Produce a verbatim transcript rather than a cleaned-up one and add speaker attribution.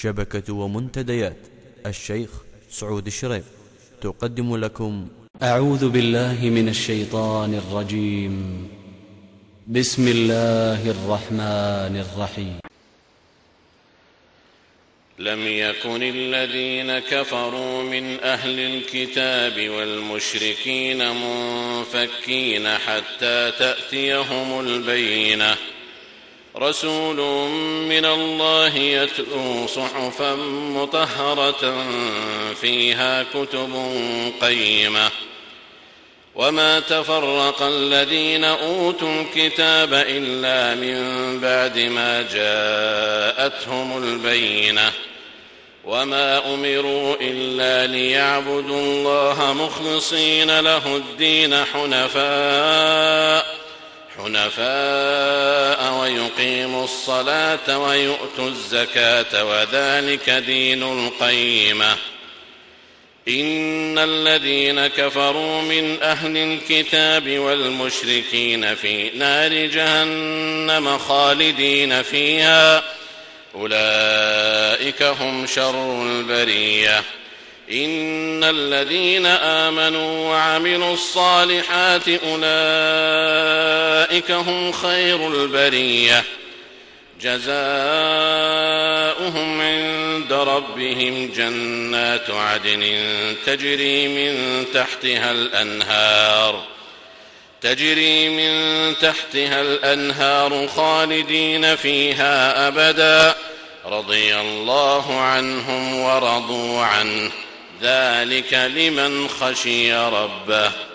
Speaker 1: شبكة ومنتديات الشيخ سعود الشريف تقدم لكم
Speaker 2: أعوذ بالله من الشيطان الرجيم. بسم الله الرحمن الرحيم.
Speaker 3: لم يكن الذين كفروا من أهل الكتاب والمشركين منفكين حتى تأتيهم البينة، رسول من الله يتلو صحفا مطهرة فيها كتب قيمة. وما تفرق الذين أوتوا الكتاب إلا من بعد ما جاءتهم البينة، وما أمروا إلا ليعبدوا الله مخلصين له الدين حنفاء حنفاء ويقيموا الصلاة ويؤتوا الزكاة وذلك دين القيمة. إن الذين كفروا من أهل الكتاب والمشركين في نار جهنم خالدين فيها، أولئك هم شر البرية. إن الذين آمنوا وعملوا الصالحات أولئك هم خير البرية، جزاؤهم عند ربهم جنات عدن تجري من تحتها الأنهار تجري من تحتها الأنهار خالدين فيها أبدا، رضي الله عنهم ورضوا عنه، ذلك لمن خشي ربه.